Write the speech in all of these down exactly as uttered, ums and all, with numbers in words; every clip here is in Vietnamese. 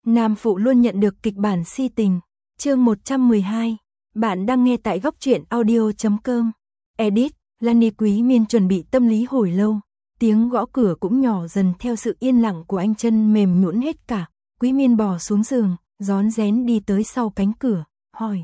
Nam phụ luôn nhận được kịch bản si tình. Chương một trăm mười hai. Bạn đang nghe tại góc truyện audio chấm com. Edit, Lani. Quý Miên chuẩn bị tâm lý hồi lâu. Tiếng gõ cửa cũng nhỏ dần theo sự yên lặng của anh, chân mềm nhũn hết cả. Quý Miên bò xuống giường, rón rén đi tới sau cánh cửa, hỏi.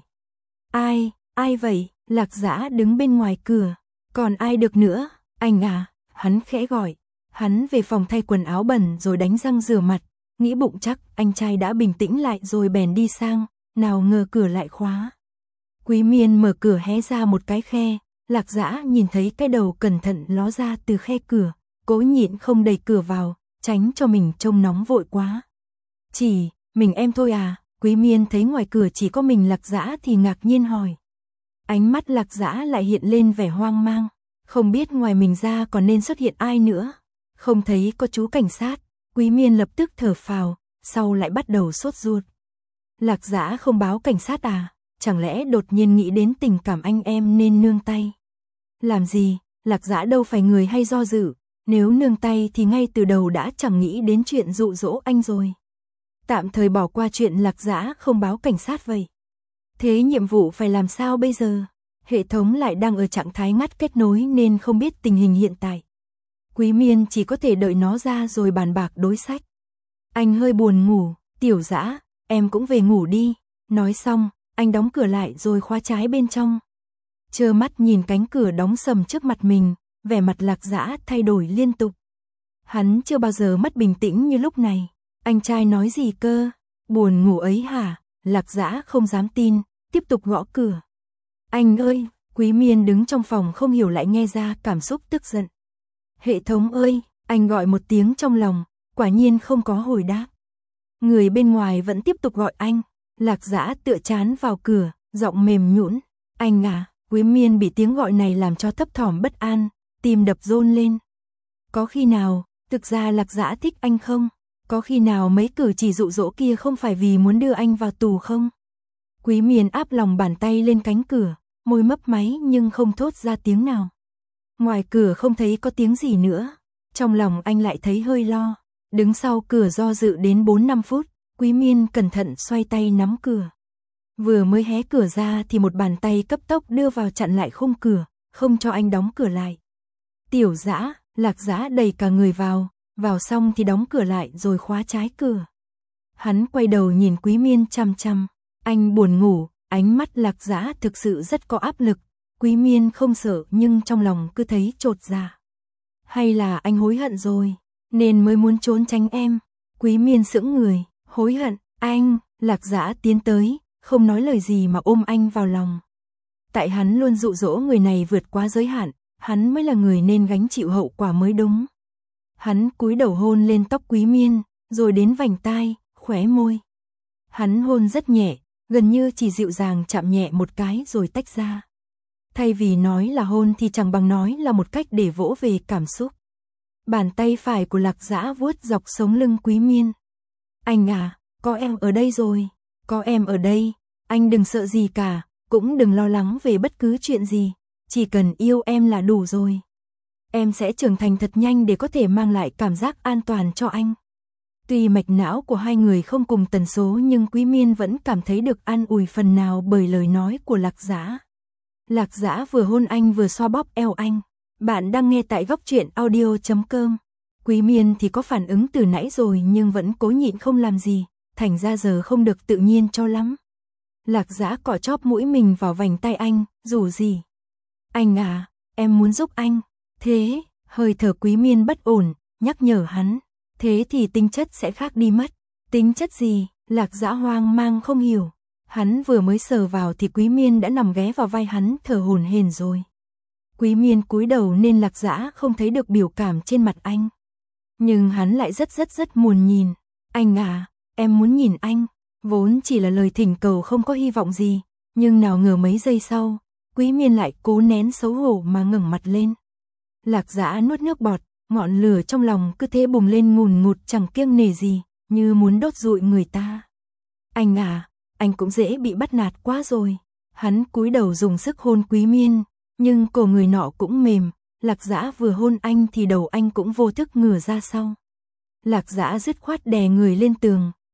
Ai, ai vậy? Lạc Dã đứng bên ngoài cửa. Còn ai được nữa, anh à, hắn khẽ gọi. Hắn về phòng thay quần áo bẩn rồi đánh răng rửa mặt. Nghĩ bụng chắc anh trai đã bình tĩnh lại rồi bèn đi sang, nào ngờ cửa lại khóa. Quý Miên mở cửa hé ra một cái khe, Lạc Dã nhìn thấy cái đầu cẩn thận ló ra từ khe cửa, cố nhịn không đẩy cửa vào, tránh cho mình trông nóng vội quá. Chỉ, mình em thôi à? Quý Miên thấy ngoài cửa chỉ có mình Lạc Dã thì ngạc nhiên hỏi. Ánh mắt Lạc Dã lại hiện lên vẻ hoang mang, không biết ngoài mình ra còn nên xuất hiện ai nữa. Không thấy có chú cảnh sát. Quý Miên lập tức thở phào, sau lại bắt đầu sốt ruột. Lạc Dã không báo cảnh sát à? Chẳng lẽ đột nhiên nghĩ đến tình cảm anh em nên nương tay? Làm gì, Lạc Dã đâu phải người hay do dự, nếu nương tay thì ngay từ đầu đã chẳng nghĩ đến chuyện dụ dỗ anh rồi. Tạm thời bỏ qua chuyện Lạc Dã không báo cảnh sát vậy. Thế nhiệm vụ phải làm sao bây giờ? Hệ thống lại đang ở trạng thái ngắt kết nối nên không biết tình hình hiện tại. Quý Miên chỉ có thể đợi nó ra rồi bàn bạc đối sách. Anh hơi buồn ngủ, Tiểu Dã, em cũng về ngủ đi. Nói xong, anh đóng cửa lại rồi khóa trái bên trong. Trơ mắt nhìn cánh cửa đóng sầm trước mặt mình, vẻ mặt Lạc Dã thay đổi liên tục. Hắn chưa bao giờ mất bình tĩnh như lúc này. Anh trai nói gì cơ? Buồn ngủ ấy hả? Lạc Dã không dám tin, tiếp tục gõ cửa. Anh ơi, Quý Miên đứng trong phòng không hiểu lại nghe ra cảm xúc tức giận. Hệ thống ơi, anh gọi một tiếng trong lòng, quả nhiên không có hồi đáp. Người bên ngoài vẫn tiếp tục gọi anh. Lạc Dã tựa trán vào cửa, giọng mềm nhũn. Anh à? Quý Miên bị tiếng gọi này làm cho thấp thỏm bất an, tim đập dồn lên. Có khi nào, thực ra Lạc Dã thích anh không? Có khi nào mấy cử chỉ dụ dỗ kia không phải vì muốn đưa anh vào tù không? Quý Miên áp lòng bàn tay lên cánh cửa, môi mấp máy nhưng không thốt ra tiếng nào. Ngoài cửa không thấy có tiếng gì nữa, trong lòng anh lại thấy hơi lo. Đứng sau cửa do dự đến bốn năm phút, Quý Miên cẩn thận xoay tay nắm cửa. Vừa mới hé cửa ra thì một bàn tay cấp tốc đưa vào chặn lại khung cửa, không cho anh đóng cửa lại. Tiểu Dã, Lạc Dã đẩy cả người vào, vào xong thì đóng cửa lại rồi khóa trái cửa. Hắn quay đầu nhìn Quý Miên chăm chăm, anh buồn ngủ, ánh mắt Lạc Dã thực sự rất có áp lực. Quý Miên không sợ nhưng trong lòng cứ thấy chột dạ. Hay là anh hối hận rồi, nên mới muốn trốn tránh em? Quý Miên sững người, hối hận, anh? Lạc Dã tiến tới, không nói lời gì mà ôm anh vào lòng. Tại hắn luôn dụ dỗ người này vượt quá giới hạn, hắn mới là người nên gánh chịu hậu quả mới đúng. Hắn cúi đầu hôn lên tóc Quý Miên, rồi đến vành tai, khóe môi. Hắn hôn rất nhẹ, gần như chỉ dịu dàng chạm nhẹ một cái rồi tách ra. Thay vì nói là hôn thì chẳng bằng nói là một cách để vỗ về cảm xúc. Bàn tay phải của Lạc Dã vuốt dọc sống lưng Quý Miên. Anh à, có em ở đây rồi, có em ở đây, anh đừng sợ gì cả, cũng đừng lo lắng về bất cứ chuyện gì, chỉ cần yêu em là đủ rồi. Em sẽ trưởng thành thật nhanh để có thể mang lại cảm giác an toàn cho anh. Tuy mạch não của hai người không cùng tần số nhưng Quý Miên vẫn cảm thấy được an ủi phần nào bởi lời nói của Lạc Dã. Lạc Dã vừa hôn anh vừa xoa bóp eo anh. Bạn đang nghe tại góc truyện audio chấm com. Quý Miên thì có phản ứng từ nãy rồi nhưng vẫn cố nhịn không làm gì, thành ra giờ không được tự nhiên cho lắm. Lạc Dã cọ chóp mũi mình vào vành tay anh, rủ gì. Anh à, em muốn giúp anh. Thế, hơi thở Quý Miên bất ổn, nhắc nhở hắn. Thế thì tính chất sẽ khác đi mất. Tính chất gì? Lạc Dã hoang mang không hiểu. Hắn vừa mới sờ vào thì Quý Miên đã nằm ghé vào vai hắn thở hổn hển rồi. Quý Miên cúi đầu nên Lạc Dã không thấy được biểu cảm trên mặt anh. Nhưng hắn lại rất rất rất muốn nhìn. Anh à, em muốn nhìn anh. Vốn chỉ là lời thỉnh cầu không có hy vọng gì. Nhưng nào ngờ mấy giây sau, Quý Miên lại cố nén xấu hổ mà ngẩng mặt lên. Lạc Dã nuốt nước bọt, ngọn lửa trong lòng cứ thế bùng lên ngùn ngụt chẳng kiêng nể gì, như muốn đốt rụi người ta. Anh à, anh cũng dễ bị bắt nạt quá rồi. Hắn cúi đầu dùng sức hôn Quý Miên, nhưng cổ người nọ cũng mềm. Lạc Dã vừa hôn anh thì đầu anh cũng vô thức ngửa ra sau. Lạc Dã dứt khoát đè người lên tường,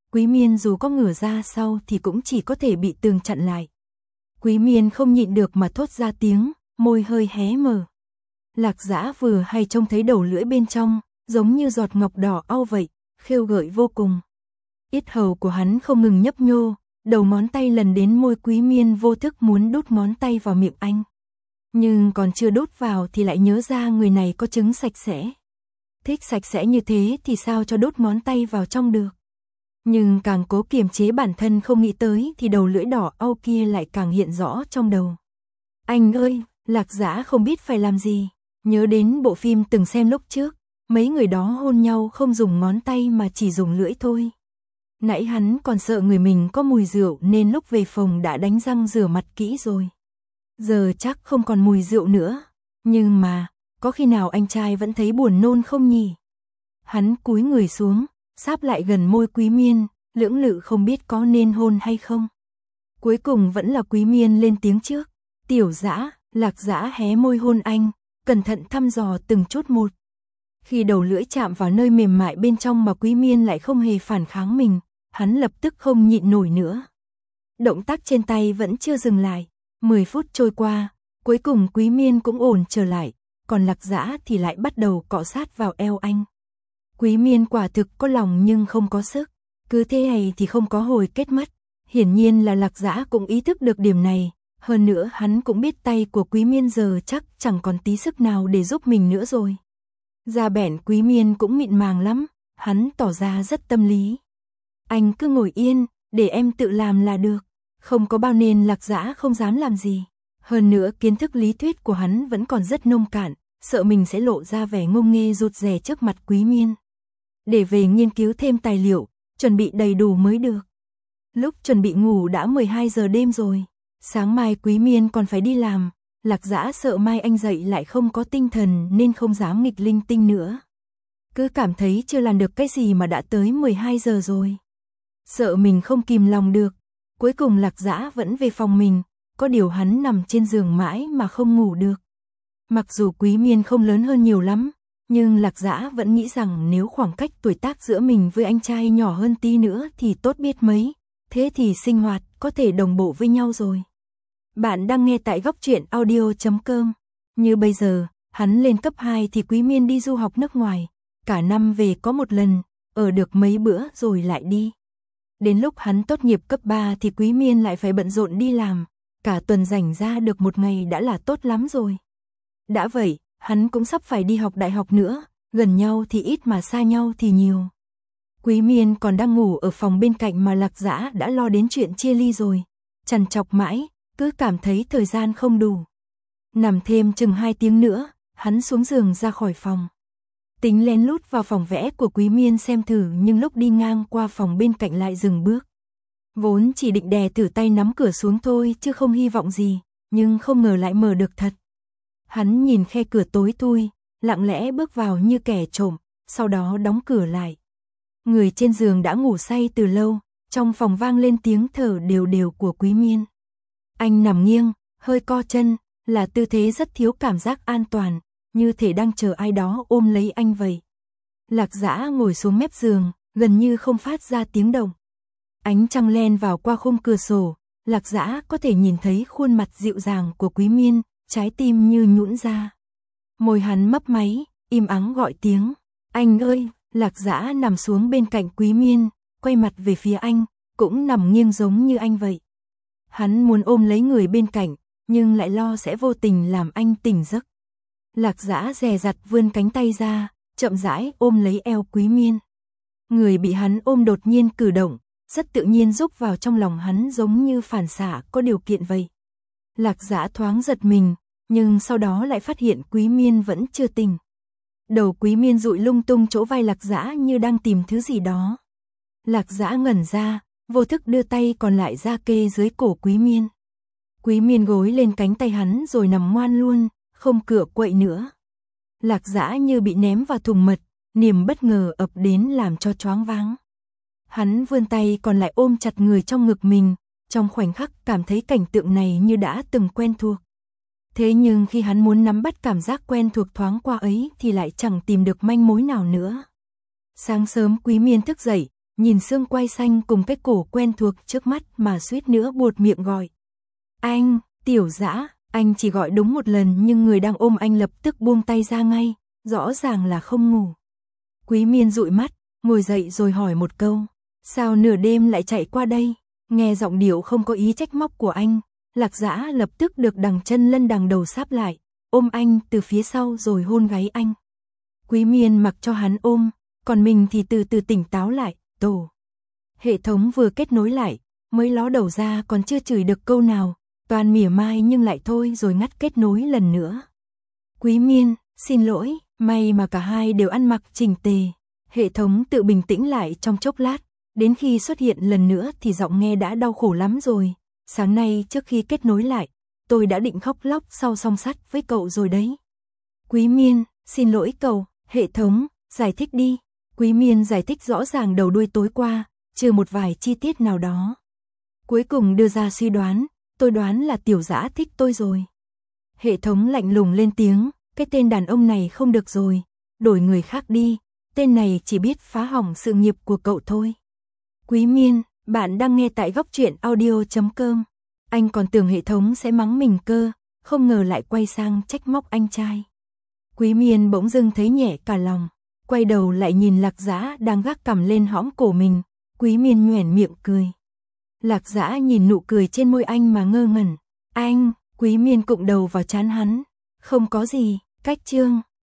Quý Miên dù có ngửa ra sau thì cũng chỉ có thể bị tường chặn lại. Quý Miên không nhịn được mà thốt ra tiếng, môi hơi hé mở. Lạc Dã vừa hay trông thấy đầu lưỡi bên trong, giống như giọt ngọc đỏ au vậy, khêu gợi vô cùng. Yết hầu của hắn không ngừng nhấp nhô, đầu ngón tay lần đến môi Quý Miên vô thức muốn đút ngón tay vào miệng anh. Nhưng còn chưa đút vào thì lại nhớ ra người này có trứng sạch sẽ. Thích sạch sẽ như thế thì sao cho đút ngón tay vào trong được. Nhưng càng cố kiềm chế bản thân không nghĩ tới thì đầu lưỡi đỏ au kia lại càng hiện rõ trong đầu. Anh ơi, Lạc Dã không biết phải làm gì. Nhớ đến bộ phim từng xem lúc trước, mấy người đó hôn nhau không dùng ngón tay mà chỉ dùng lưỡi thôi. Nãy hắn còn sợ người mình có mùi rượu nên lúc về phòng đã đánh răng rửa mặt kỹ rồi. Giờ chắc không còn mùi rượu nữa. Nhưng mà, có khi nào anh trai vẫn thấy buồn nôn không nhỉ? Hắn cúi người xuống, sáp lại gần môi Quý Miên, lưỡng lự không biết có nên hôn hay không. Cuối cùng vẫn là Quý Miên lên tiếng trước. Tiểu Dã, Lạc Dã hé môi hôn anh, cẩn thận thăm dò từng chút một. Khi đầu lưỡi chạm vào nơi mềm mại bên trong mà Quý Miên lại không hề phản kháng mình, hắn lập tức không nhịn nổi nữa. Động tác trên tay vẫn chưa dừng lại. Mười phút trôi qua, cuối cùng Quý Miên cũng ổn trở lại, còn Lạc Dã thì lại bắt đầu cọ sát vào eo anh. Quý Miên quả thực có lòng nhưng không có sức, cứ thế này thì không có hồi kết mất. Hiển nhiên là Lạc Dã cũng ý thức được điểm này, hơn nữa hắn cũng biết tay của Quý Miên giờ chắc chẳng còn tí sức nào để giúp mình nữa rồi. Da bẻn Quý Miên cũng mịn màng lắm, hắn tỏ ra rất tâm lý. Anh cứ ngồi yên, để em tự làm là được. Không có bao nên Lạc Dã không dám làm gì. Hơn nữa kiến thức lý thuyết của hắn vẫn còn rất nông cạn, sợ mình sẽ lộ ra vẻ ngông nghê rụt rè trước mặt Quý Miên. Để về nghiên cứu thêm tài liệu, chuẩn bị đầy đủ mới được. Lúc chuẩn bị ngủ đã mười hai giờ đêm rồi. Sáng mai Quý Miên còn phải đi làm, Lạc Dã sợ mai anh dậy lại không có tinh thần nên không dám nghịch linh tinh nữa. Cứ cảm thấy chưa làm được cái gì mà đã tới mười hai giờ rồi. Sợ mình không kìm lòng được. Cuối cùng Lạc Dã vẫn về phòng mình, có điều hắn nằm trên giường mãi mà không ngủ được. Mặc dù Quý Miên không lớn hơn nhiều lắm, nhưng Lạc Dã vẫn nghĩ rằng nếu khoảng cách tuổi tác giữa mình với anh trai nhỏ hơn tí nữa thì tốt biết mấy, thế thì sinh hoạt có thể đồng bộ với nhau rồi. Bạn đang nghe tại góc truyện audio chấm com. Như bây giờ, hắn lên cấp hai thì Quý Miên đi du học nước ngoài, cả năm về có một lần, ở được mấy bữa rồi lại đi. Đến lúc hắn tốt nghiệp cấp ba thì Quý Miên lại phải bận rộn đi làm, cả tuần rảnh ra được một ngày đã là tốt lắm rồi. Đã vậy, hắn cũng sắp phải đi học đại học nữa, gần nhau thì ít mà xa nhau thì nhiều. Quý Miên còn đang ngủ ở phòng bên cạnh mà Lạc Dã đã lo đến chuyện chia ly rồi. Trằn trọc mãi, cứ cảm thấy thời gian không đủ. Nằm thêm chừng hai tiếng nữa, hắn xuống giường ra khỏi phòng. Tính lén lút vào phòng vẽ của Quý Miên xem thử nhưng lúc đi ngang qua phòng bên cạnh lại dừng bước. Vốn chỉ định đè thử tay nắm cửa xuống thôi chứ không hy vọng gì, nhưng không ngờ lại mở được thật. Hắn nhìn khe cửa tối thui, lặng lẽ bước vào như kẻ trộm, sau đó đóng cửa lại. Người trên giường đã ngủ say từ lâu, trong phòng vang lên tiếng thở đều đều của Quý Miên. Anh nằm nghiêng, hơi co chân, là tư thế rất thiếu cảm giác an toàn, như thể đang chờ ai đó ôm lấy anh vậy. Lạc Dã ngồi xuống mép giường, gần như không phát ra tiếng động. Ánh trăng len vào qua khung cửa sổ, Lạc Dã có thể nhìn thấy khuôn mặt dịu dàng của Quý Miên, trái tim như nhũn ra. Môi hắn mấp máy, im ắng gọi tiếng. Anh ơi, Lạc Dã nằm xuống bên cạnh Quý Miên, quay mặt về phía anh, cũng nằm nghiêng giống như anh vậy. Hắn muốn ôm lấy người bên cạnh, nhưng lại lo sẽ vô tình làm anh tỉnh giấc. Lạc Dã dè dặt vươn cánh tay ra, chậm rãi ôm lấy eo Quý Miên. Người bị hắn ôm đột nhiên cử động, rất tự nhiên rúc vào trong lòng hắn giống như phản xạ có điều kiện vậy. Lạc Dã thoáng giật mình, nhưng sau đó lại phát hiện Quý Miên vẫn chưa tỉnh. Đầu Quý Miên dụi lung tung chỗ vai Lạc Dã như đang tìm thứ gì đó. Lạc Dã ngẩn ra, vô thức đưa tay còn lại ra kê dưới cổ Quý Miên. Quý Miên gối lên cánh tay hắn rồi nằm ngoan luôn, không cựa quậy nữa. Lạc Dã như bị ném vào thùng mật, niềm bất ngờ ập đến làm cho choáng váng. Hắn vươn tay còn lại ôm chặt người trong ngực mình, trong khoảnh khắc cảm thấy cảnh tượng này như đã từng quen thuộc. Thế nhưng khi hắn muốn nắm bắt cảm giác quen thuộc thoáng qua ấy thì lại chẳng tìm được manh mối nào nữa. Sáng sớm Quý Miên thức dậy, nhìn xương quai xanh cùng cái cổ quen thuộc trước mắt mà suýt nữa buột miệng gọi. Anh, Tiểu Dã, anh chỉ gọi đúng một lần nhưng người đang ôm anh lập tức buông tay ra ngay, rõ ràng là không ngủ. Quý Miên dụi mắt, ngồi dậy rồi hỏi một câu, sao nửa đêm lại chạy qua đây? Nghe giọng điệu không có ý trách móc của anh, Lạc Dã lập tức được đằng chân lân đằng đầu sáp lại, ôm anh từ phía sau rồi hôn gáy anh. Quý Miên mặc cho hắn ôm, còn mình thì từ từ tỉnh táo lại, tổ. Hệ thống vừa kết nối lại, mới ló đầu ra còn chưa chửi được câu nào, toàn mỉa mai nhưng lại thôi rồi ngắt kết nối lần nữa. Quý Miên, xin lỗi, may mà cả hai đều ăn mặc chỉnh tề. Hệ thống tự bình tĩnh lại trong chốc lát, đến khi xuất hiện lần nữa thì giọng nghe đã đau khổ lắm rồi. Sáng nay trước khi kết nối lại, tôi đã định khóc lóc sau song sắt với cậu rồi đấy. Quý Miên, xin lỗi cậu, hệ thống, giải thích đi. Quý Miên giải thích rõ ràng đầu đuôi tối qua, trừ một vài chi tiết nào đó. Cuối cùng đưa ra suy đoán, tôi đoán là Tiểu Dã thích tôi rồi. Hệ thống lạnh lùng lên tiếng, cái tên đàn ông này không được rồi, đổi người khác đi, tên này chỉ biết phá hỏng sự nghiệp của cậu thôi. Quý Miên, bạn đang nghe tại góc truyện audio chấm com. Anh còn tưởng hệ thống sẽ mắng mình cơ, không ngờ lại quay sang trách móc anh trai. Quý Miên bỗng dưng thấy nhẹ cả lòng, quay đầu lại nhìn Lạc Dã đang gác cằm lên hõm cổ mình, Quý Miên nhoẻn miệng cười. Lạc Dã nhìn nụ cười trên môi anh mà ngơ ngẩn. Anh, Quý Miên cụng đầu vào trán hắn. Không có gì, cách chương.